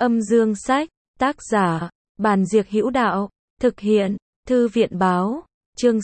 Âm dương sách, tác giả, Bàn Diệc Hữu Đạo, thực hiện, Thư viện báo, chương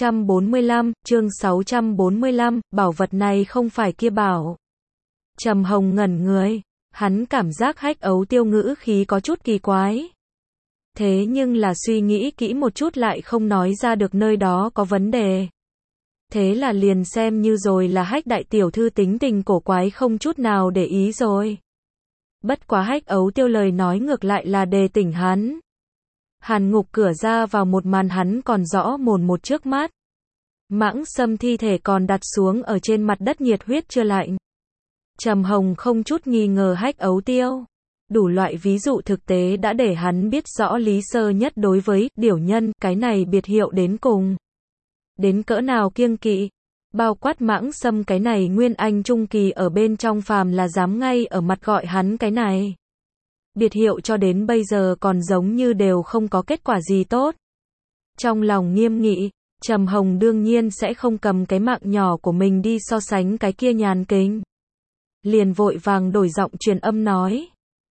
645, bảo vật này không phải kia bảo. Trầm Hồng ngẩn người, hắn cảm giác Hách Ấu Tiêu ngữ khí có chút kỳ quái. Thế nhưng là suy nghĩ kỹ một chút lại không nói ra được nơi đó có vấn đề. Thế là liền xem như rồi là Hách đại tiểu thư tính tình cổ quái không chút nào để ý rồi. Bất quá Hách Ấu Tiêu lời nói ngược lại là đề tỉnh hắn. Hàn ngục cửa ra vào một màn hắn còn rõ mồn một trước mắt. Mãng Sâm thi thể còn đặt xuống ở trên mặt đất nhiệt huyết chưa lạnh. Trầm Hồng không chút nghi ngờ Hách Ấu Tiêu. Đủ loại ví dụ thực tế đã để hắn biết rõ Lý Sơ Nhất đối với điểu nhân cái này biệt hiệu đến cùng. Đến cỡ nào kiêng kỵ. Bao quát Mãng Sâm cái này nguyên anh trung kỳ ở bên trong phàm là dám ngay ở mặt gọi hắn cái này. Biệt hiệu cho đến bây giờ còn giống như đều không có kết quả gì tốt. Trong lòng nghiêm nghị, Trầm Hồng đương nhiên sẽ không cầm cái mạng nhỏ của mình đi so sánh cái kia nhàn kính. Liền vội vàng đổi giọng truyền âm nói.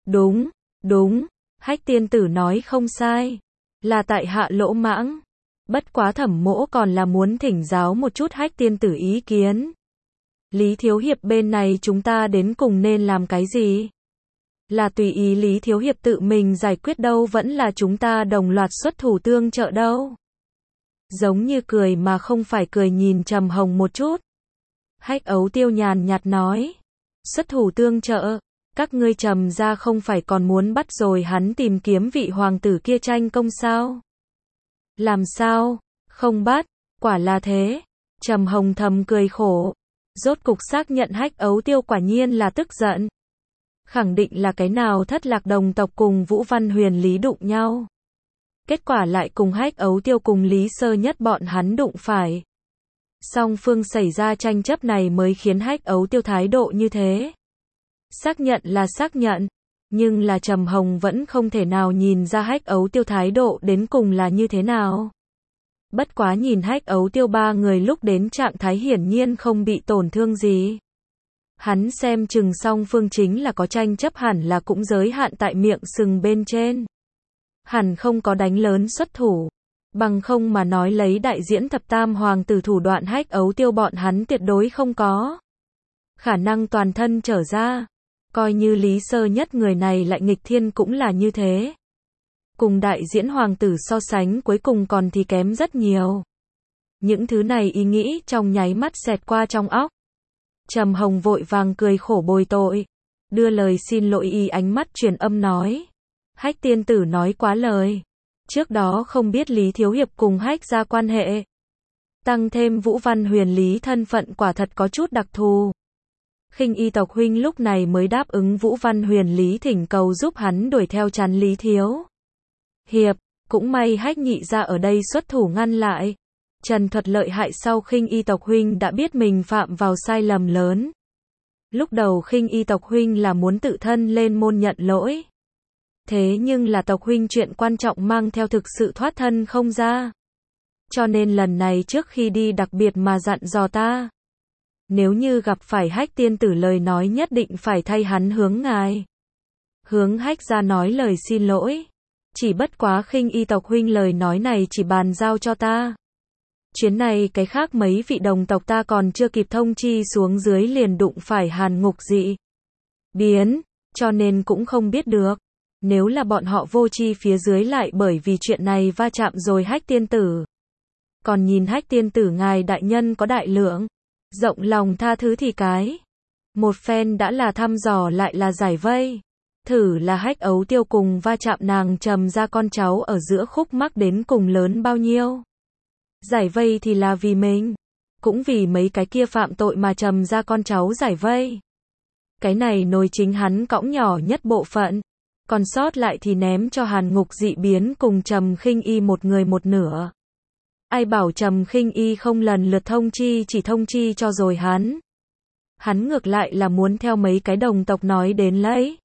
Đúng, Hách tiên tử nói không sai. Là tại hạ lỗ mãng. Bất quá Thẩm mỗ còn là muốn thỉnh giáo một chút Hách tiên tử ý kiến. Lý Thiếu Hiệp bên này chúng ta đến cùng nên làm cái gì? Là tùy ý Lý Thiếu Hiệp tự mình giải quyết đâu vẫn là chúng ta đồng loạt xuất thủ tương trợ đâu? Giống như cười mà không phải cười nhìn Trầm Hồng một chút. Hách Ấu Tiêu nhàn nhạt nói. Xuất thủ tương trợ, các ngươi Trầm ra không phải còn muốn bắt rồi hắn tìm kiếm vị hoàng tử kia tranh công sao? Làm sao? Không bắt, quả là thế. Trầm Hồng thầm cười khổ. Rốt cục xác nhận Hách Ấu Tiêu quả nhiên là tức giận. Khẳng định là cái nào thất lạc đồng tộc cùng Vũ Văn Huyền Lý đụng nhau. Kết quả lại cùng Hách Ấu Tiêu cùng Lý Sơ Nhất bọn hắn đụng phải. Song phương xảy ra tranh chấp này mới khiến Hách Ấu Tiêu thái độ như thế. Xác nhận là xác nhận, nhưng là Trầm Hồng vẫn không thể nào nhìn ra Hách Ấu Tiêu thái độ đến cùng là như thế nào. Bất quá nhìn Hách Ấu Tiêu ba người lúc đến trạng thái hiển nhiên không bị tổn thương gì. Hắn xem chừng song phương chính là có tranh chấp hẳn là cũng giới hạn tại miệng sừng bên trên. Hẳn không có đánh lớn xuất thủ. Bằng không mà nói lấy đại diễn thập tam hoàng tử thủ đoạn Hách Ấu Tiêu bọn hắn tuyệt đối không có. Khả năng toàn thân trở ra. Coi như Lý Sơ Nhất người này lại nghịch thiên cũng là như thế. Cùng đại diễn hoàng tử so sánh cuối cùng còn thì kém rất nhiều. Những thứ này ý nghĩ trong nháy mắt xẹt qua trong óc. Trầm Hồng vội vàng cười khổ bồi tội. Đưa lời xin lỗi y ánh mắt truyền âm nói. Hách tiên tử nói quá lời. Trước đó không biết Lý Thiếu Hiệp cùng Hách ra quan hệ. Tăng thêm Vũ Văn Huyền Lý thân phận quả thật có chút đặc thù. Khinh y tộc huynh lúc này mới đáp ứng Vũ Văn Huyền Lý thỉnh cầu giúp hắn đuổi theo chắn Lý Thiếu Hiệp. Cũng may Hách nhị ra ở đây xuất thủ ngăn lại. Trần Thuật lợi hại sau Khinh y tộc huynh đã biết mình phạm vào sai lầm lớn. Lúc đầu Khinh y tộc huynh là muốn tự thân lên môn nhận lỗi. Thế nhưng là tộc huynh chuyện quan trọng mang theo thực sự thoát thân không ra. Cho nên lần này trước khi đi đặc biệt mà dặn dò ta. Nếu như gặp phải Hách tiên tử lời nói nhất định phải thay hắn hướng ngài. Hướng Hách ra nói lời xin lỗi. Chỉ bất quá Khinh y tộc huynh lời nói này chỉ bàn giao cho ta. Chuyến này cái khác mấy vị đồng tộc ta còn chưa kịp thông chi xuống dưới liền đụng phải Hàn ngục dị biến, cho nên cũng không biết được. Nếu là bọn họ vô chi phía dưới lại bởi vì chuyện này va chạm rồi Hách tiên tử. Còn nhìn Hách tiên tử ngài đại nhân có đại lượng, rộng lòng tha thứ thì cái. Một phen đã là thăm dò lại là giải vây. Thử là Hách Ấu Tiêu cùng va chạm nàng Trầm ra con cháu ở giữa khúc mắc đến cùng lớn bao nhiêu. Giải vây thì là vì mình. Cũng vì mấy cái kia phạm tội mà Trầm ra con cháu giải vây. Cái này nồi chính hắn cõng nhỏ nhất bộ phận. Còn sót lại thì ném cho Hàn ngục dị biến cùng Trầm Khinh y một người một nửa. Ai bảo Trầm Khinh y không lần lượt thông chi chỉ thông chi cho rồi hắn. Hắn ngược lại là muốn theo mấy cái đồng tộc nói đến lấy.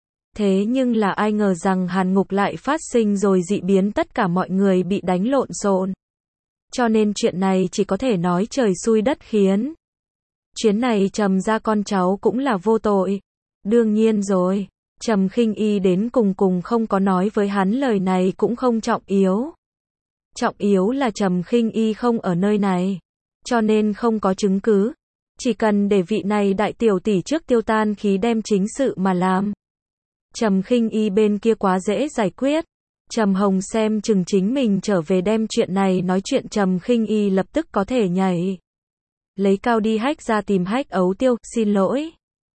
Thế nhưng là ai ngờ rằng Hàn ngục lại phát sinh rồi dị biến tất cả mọi người bị đánh lộn xộn. Cho nên chuyện này chỉ có thể nói trời xui đất khiến. Chuyến này Trầm ra con cháu cũng là vô tội. Đương nhiên rồi. Trầm Khinh Y đến cùng không có nói với hắn lời này cũng không trọng yếu. Trọng yếu là Trầm Khinh Y không ở nơi này, cho nên không có chứng cứ. Chỉ cần để vị này đại tiểu tỷ trước tiêu tan khí đem chính sự mà làm. Trầm Khinh Y bên kia quá dễ giải quyết. Trầm Hồng xem chừng chính mình trở về đem chuyện này nói chuyện, Trầm Khinh Y lập tức có thể nhảy lấy cao đi hách ra tìm Hách Ấu Tiêu, xin lỗi.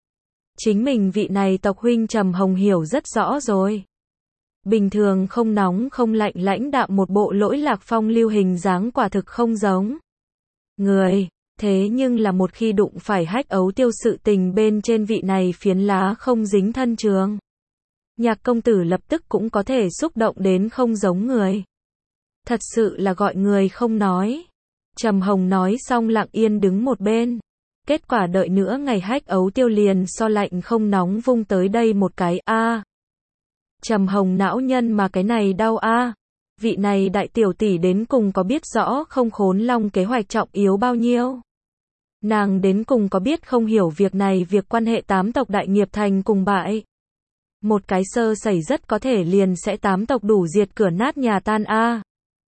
Chính mình vị này tộc huynh Trầm Hồng hiểu rất rõ rồi. Bình thường không nóng không lạnh lãnh đạm một bộ lỗi lạc phong lưu hình dáng quả thực không giống người. Thế nhưng là một khi đụng phải Hách Ấu Tiêu sự tình bên trên vị này phiến lá không dính thân trường. Nhạc công tử lập tức cũng có thể xúc động đến không giống người. Thật sự là gọi người không nói. Trầm Hồng nói xong lặng yên đứng một bên. Kết quả đợi nữa ngày Hách Ấu Tiêu liền so lạnh không nóng vung tới đây một cái a. Trầm Hồng não nhân mà cái này đau a. Vị này đại tiểu tỷ đến cùng có biết rõ không Khốn Long kế hoạch trọng yếu bao nhiêu? Nàng đến cùng có biết không hiểu việc này, việc quan hệ tám tộc đại nghiệp thành cùng bại. Một cái sơ sẩy rất có thể liền sẽ tám tộc đủ diệt cửa nát nhà tan a.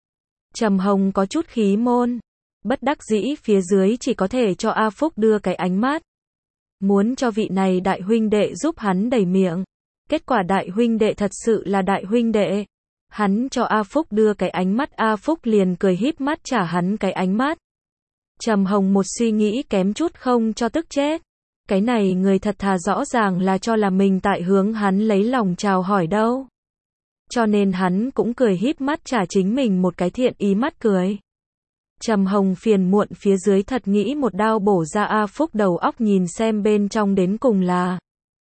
Trầm Hồng có chút khí môn. Bất đắc dĩ phía dưới chỉ có thể cho A Phúc đưa cái ánh mắt. Muốn cho vị này đại huynh đệ giúp hắn đầy miệng. Kết quả đại huynh đệ thật sự là đại huynh đệ. Hắn cho A Phúc đưa cái ánh mắt, A Phúc liền cười híp mắt trả hắn cái ánh mắt. Trầm Hồng một suy nghĩ kém chút không cho tức chết. Cái này người thật thà rõ ràng là cho là mình tại hướng hắn lấy lòng chào hỏi đâu. Cho nên hắn cũng cười híp mắt trả chính mình một cái thiện ý mắt cười. Trầm Hồng phiền muộn phía dưới thật nghĩ một đao bổ ra A Phúc đầu óc, nhìn xem bên trong đến cùng là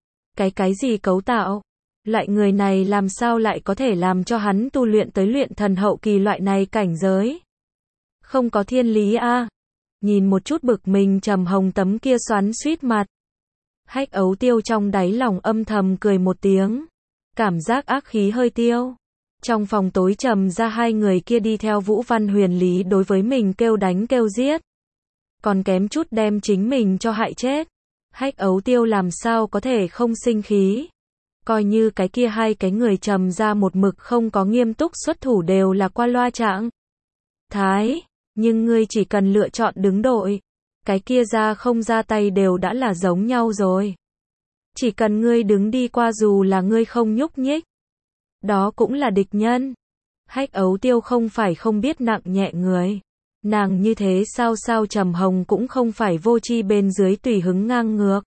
cái gì cấu tạo. Lại người này làm sao lại có thể làm cho hắn tu luyện tới luyện thần hậu kỳ loại này cảnh giới. Không có thiên lý a. Nhìn một chút bực mình Trầm Hồng tấm kia xoắn xuýt mặt. Hách Ấu Tiêu trong đáy lòng âm thầm cười một tiếng. Cảm giác ác khí hơi tiêu. Trong phòng tối trầm ra hai người kia đi theo Vũ Văn Huyền Lý đối với mình kêu đánh kêu giết. Còn kém chút đem chính mình cho hại chết. Hách Ấu Tiêu làm sao có thể không sinh khí. Coi như cái kia hai cái người trầm ra một mực không có nghiêm túc xuất thủ đều là qua loa trạng thái. Nhưng ngươi chỉ cần lựa chọn đứng đội. Cái kia ra không ra tay đều đã là giống nhau rồi. Chỉ cần ngươi đứng đi qua dù là ngươi không nhúc nhích. Đó cũng là địch nhân. Hách Ấu Tiêu không phải không biết nặng nhẹ người. Nàng như thế sao Trầm Hồng cũng không phải vô tri bên dưới tùy hứng ngang ngược.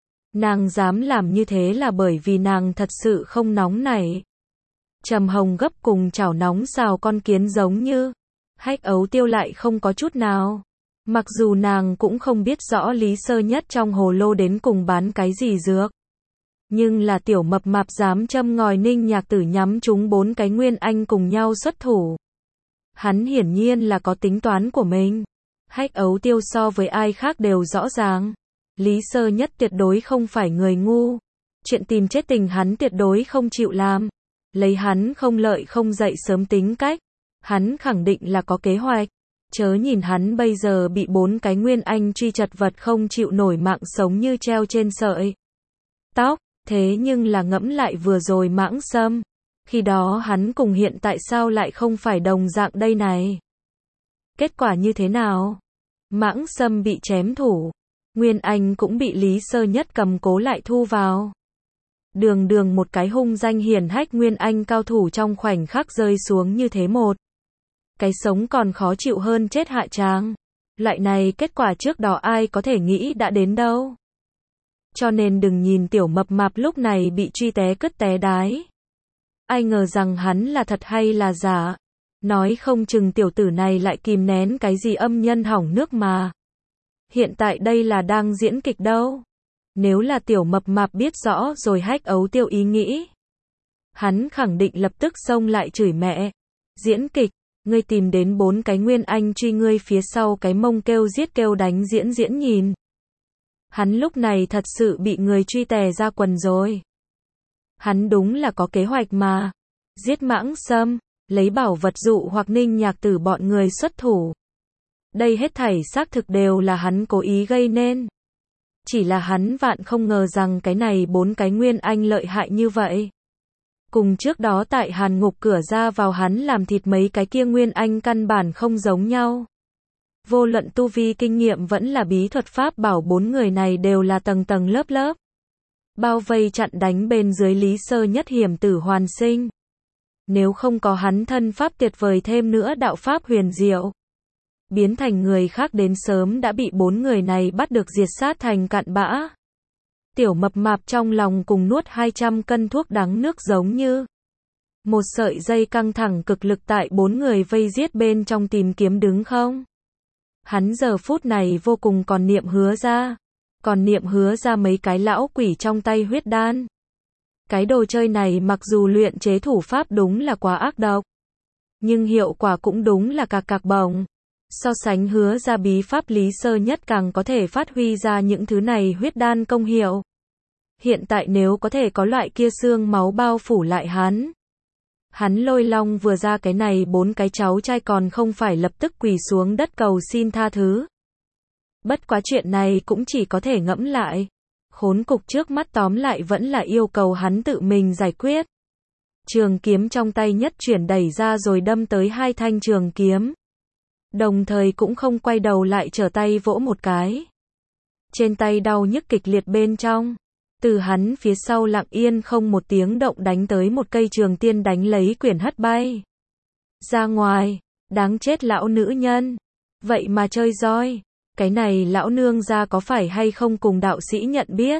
Nàng dám làm như thế là bởi vì nàng thật sự không nóng nảy. Trầm Hồng gấp cùng chảo nóng xào con kiến giống như. Hách Ấu Tiêu lại không có chút nào. Mặc dù nàng cũng không biết rõ Lý Sơ Nhất trong hồ lô đến cùng bán cái gì dược. Nhưng là tiểu mập mạp dám châm ngòi Ninh Nhạc Tử nhắm chúng 4 cái nguyên anh cùng nhau xuất thủ. Hắn hiển nhiên là có tính toán của mình. Hách Ấu Tiêu so với ai khác đều rõ ràng. Lý Sơ Nhất tuyệt đối không phải người ngu. Chuyện tìm chết tình hắn tuyệt đối không chịu làm. Lấy hắn không lợi không dậy sớm tính cách. Hắn khẳng định là có kế hoạch. Chớ nhìn hắn bây giờ bị 4 cái nguyên anh truy chật vật không chịu nổi, mạng sống như treo trên sợi tóc. Thế nhưng là ngẫm lại vừa rồi Mãng Sâm. Khi đó hắn cùng hiện tại sao lại không phải đồng dạng đây này. Kết quả như thế nào? Mãng Sâm bị chém thủ. Nguyên Anh cũng bị Lý Sơ Nhất cầm cố lại thu vào. Đường một cái hung danh hiển hách Nguyên Anh cao thủ trong khoảnh khắc rơi xuống như thế một. Cái sống còn khó chịu hơn chết hạ tràng. Loại này kết quả trước đó ai có thể nghĩ đã đến đâu. Cho nên đừng nhìn tiểu mập mạp lúc này bị truy té cứt té đái. Ai ngờ rằng hắn là thật hay là giả. Nói không chừng tiểu tử này lại kìm nén cái gì âm nhân hỏng nước mà. Hiện tại đây là đang diễn kịch đâu. Nếu là tiểu mập mạp biết rõ rồi Hách Ấu Tiêu ý nghĩ. Hắn khẳng định lập tức xông lại chửi mẹ. Diễn kịch, ngươi tìm đến 4 cái nguyên anh truy ngươi phía sau cái mông kêu giết kêu đánh diễn nhìn. Hắn lúc này thật sự bị người truy tè ra quần rồi. Hắn đúng là có kế hoạch mà. Giết Mãng Sâm, lấy bảo vật dụ hoặc Ninh Nhạc Tử bọn người xuất thủ. Đây hết thảy xác thực đều là hắn cố ý gây nên. Chỉ là hắn vạn không ngờ rằng cái này 4 cái nguyên anh lợi hại như vậy. Cùng trước đó tại hàn ngục cửa ra vào hắn làm thịt mấy cái kia nguyên anh căn bản không giống nhau. Vô luận tu vi kinh nghiệm vẫn là bí thuật pháp bảo 4 người này đều là tầng tầng lớp lớp. Bao vây chặn đánh bên dưới Lý Sơ Nhất hiểm tử hoàn sinh. Nếu không có hắn thân pháp tuyệt vời thêm nữa đạo pháp huyền diệu, biến thành người khác đến sớm đã bị 4 người này bắt được diệt sát thành cặn bã. Tiểu mập mạp trong lòng cùng nuốt 200 cân thuốc đắng nước giống như một sợi dây căng thẳng cực lực tại 4 người vây giết bên trong tìm kiếm đứng không. Hắn giờ phút này vô cùng còn niệm hứa ra mấy cái lão quỷ trong tay huyết đan. Cái đồ chơi này mặc dù luyện chế thủ pháp đúng là quá ác độc, nhưng hiệu quả cũng đúng là cạc cạc bổng. So sánh hứa ra bí pháp Lý Sơ Nhất càng có thể phát huy ra những thứ này huyết đan công hiệu. Hiện tại nếu có thể có loại kia xương máu bao phủ lại hắn Lôi Long vừa ra cái này 4 cái cháu trai còn không phải lập tức quỳ xuống đất cầu xin tha thứ. Bất quá chuyện này cũng chỉ có thể ngẫm lại. Khốn cục trước mắt tóm lại vẫn là yêu cầu hắn tự mình giải quyết. Trường kiếm trong tay nhất chuyển đẩy ra rồi đâm tới 2 thanh trường kiếm. Đồng thời cũng không quay đầu lại trở tay vỗ một cái. Trên tay đau nhức kịch liệt bên trong. Từ hắn phía sau lặng yên không một tiếng động đánh tới một cây trường tiên đánh lấy quyển hất bay ra ngoài. Đáng chết lão nữ nhân. Vậy mà chơi roi. Cái này lão nương ra có phải hay không cùng đạo sĩ nhận biết.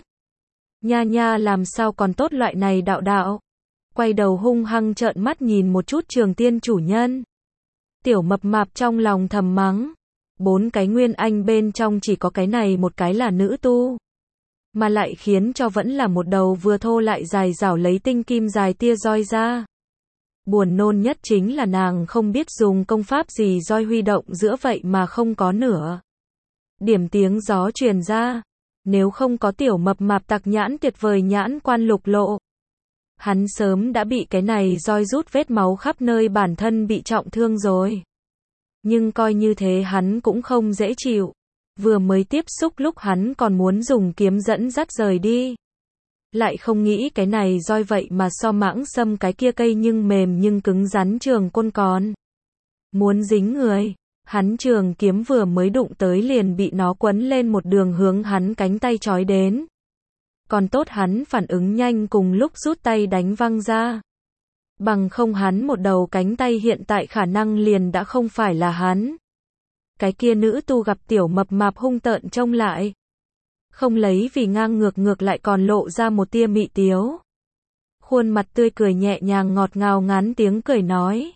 Nha làm sao còn tốt loại này đạo. Quay đầu hung hăng trợn mắt nhìn một chút trường tiên chủ nhân. Tiểu mập mạp trong lòng thầm mắng. 4 cái nguyên anh bên trong chỉ có cái này một cái là nữ tu. Mà lại khiến cho vẫn là một đầu vừa thô lại dài rảo lấy tinh kim dài tia roi ra. Buồn nôn nhất chính là nàng không biết dùng công pháp gì roi huy động giữa vậy mà không có nửa điểm tiếng gió truyền ra. Nếu không có tiểu mập mạp tặc nhãn tuyệt vời nhãn quan lục lộ, hắn sớm đã bị cái này roi rút vết máu khắp nơi bản thân bị trọng thương rồi. Nhưng coi như thế hắn cũng không dễ chịu. Vừa mới tiếp xúc lúc hắn còn muốn dùng kiếm dẫn dắt rời đi. Lại không nghĩ cái này roi vậy mà so mãng sâm cái kia cây nhưng mềm nhưng cứng rắn trường côn còn muốn dính người. Hắn trường kiếm vừa mới đụng tới liền bị nó quấn lên một đường hướng hắn cánh tay trói đến. Còn tốt hắn phản ứng nhanh cùng lúc rút tay đánh văng ra. Bằng không hắn một đầu cánh tay hiện tại khả năng liền đã không phải là hắn. Cái kia nữ tu gặp tiểu mập mạp hung tợn trông lại. Không lấy vì ngang ngược lại còn lộ ra một tia mị tiếu. Khuôn mặt tươi cười nhẹ nhàng ngọt ngào ngắn tiếng cười nói.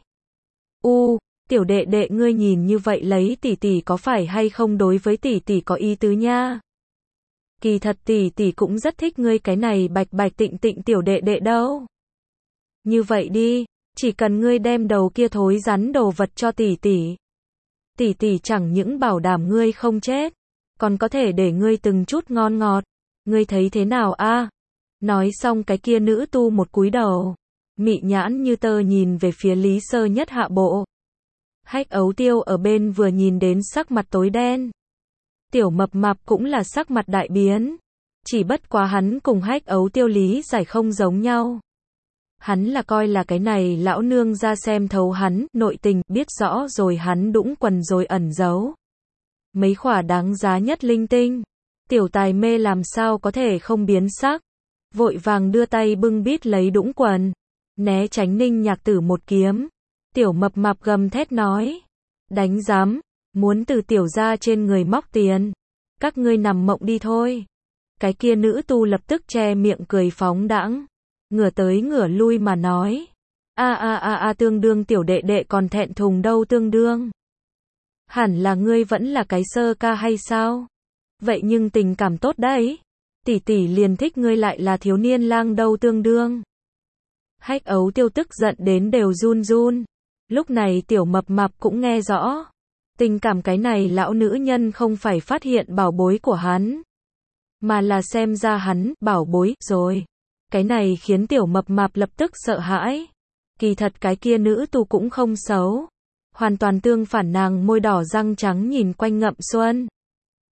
Tiểu đệ đệ ngươi nhìn như vậy lấy tỷ tỷ có phải hay không đối với tỷ tỷ có ý tứ nha. Kỳ thật tỷ tỷ cũng rất thích ngươi cái này bạch tịnh tiểu đệ đệ đâu. Như vậy đi, chỉ cần ngươi đem đầu kia thối rắn đồ vật cho tỷ tỷ. Tỷ tỷ chẳng những bảo đảm ngươi không chết, còn có thể để ngươi từng chút ngon ngọt. Ngươi thấy thế nào a? Nói xong cái kia nữ tu một cúi đầu, mị nhãn như tơ nhìn về phía Lý Sơ Nhất hạ bộ. Hách Ấu Tiêu ở bên vừa nhìn đến sắc mặt tối đen. Tiểu mập mạp cũng là sắc mặt đại biến. Chỉ bất quá hắn cùng Hách Ấu Tiêu lý giải không giống nhau. Hắn là coi là cái này lão nương ra xem thấu hắn, nội tình, biết rõ rồi hắn đũng quần rồi ẩn giấu mấy khỏa đáng giá nhất linh tinh. Tiểu tài mê làm sao có thể không biến sắc. Vội vàng đưa tay bưng bít lấy đũng quần, né tránh Ninh Nhạc Tử một kiếm. Tiểu mập mạp gầm thét nói. Đánh giám, muốn từ tiểu gia trên người móc tiền. Các ngươi nằm mộng đi thôi. Cái kia nữ tu lập tức che miệng cười phóng đãng. Ngửa tới ngửa lui mà nói. Tương đương tiểu đệ đệ còn thẹn thùng đâu tương đương. Hẳn là ngươi vẫn là cái sơ ca hay sao? Vậy nhưng tình cảm tốt đấy. Tỷ tỷ liền thích ngươi lại là thiếu niên lang đâu tương đương. Hách Ấu Tiêu tức giận đến đều run run. Lúc này tiểu mập mạp cũng nghe rõ. Tình cảm cái này lão nữ nhân không phải phát hiện bảo bối của hắn, mà là xem ra hắn bảo bối rồi. Cái này khiến tiểu mập mạp lập tức sợ hãi. Kỳ thật cái kia nữ tu cũng không xấu. Hoàn toàn tương phản, nàng môi đỏ răng trắng nhìn quanh ngậm xuân.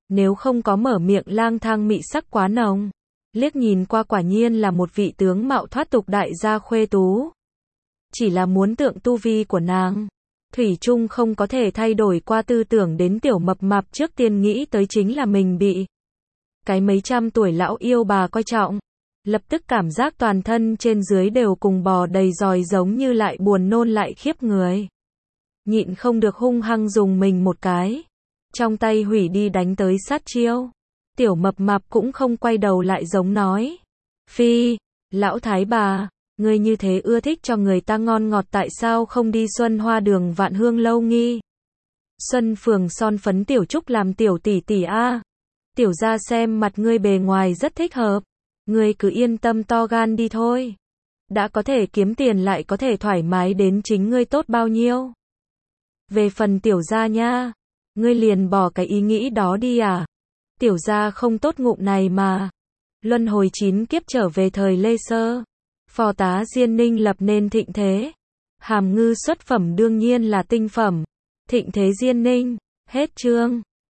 Nếu không có mở miệng lang thang mị sắc quá nồng. Liếc nhìn qua quả nhiên là một vị tướng mạo thoát tục đại gia khuê tú. Chỉ là muốn tượng tu vi của nàng. Thủy chung không có thể thay đổi qua tư tưởng đến tiểu mập mạp trước tiên nghĩ tới chính là mình bị cái mấy trăm tuổi lão yêu bà coi trọng. Lập tức cảm giác toàn thân trên dưới đều cùng bò đầy dòi giống như lại buồn nôn lại khiếp người. Nhịn không được hung hăng dùng mình một cái. Trong tay hủy đi đánh tới sát chiêu. Tiểu mập mạp cũng không quay đầu lại giống nói. Phi, lão thái bà, ngươi như thế ưa thích cho người ta ngon ngọt tại sao không đi Xuân Hoa Đường Vạn Hương lâu nghi. Xuân Phường son phấn tiểu trúc làm tiểu tỷ tỷ a. Tiểu gia xem mặt ngươi bề ngoài rất thích hợp. Ngươi cứ yên tâm to gan đi thôi. Đã có thể kiếm tiền lại có thể thoải mái đến chính ngươi tốt bao nhiêu. Về phần tiểu gia nha, ngươi liền bỏ cái ý nghĩ đó đi à. Tiểu gia không tốt ngụm này mà. Luân hồi 9 kiếp trở về thời Lê Sơ. Phò tá Diên Ninh lập nên thịnh thế. Hàm ngư xuất phẩm đương nhiên là tinh phẩm. Thịnh thế Diên Ninh. Hết chương.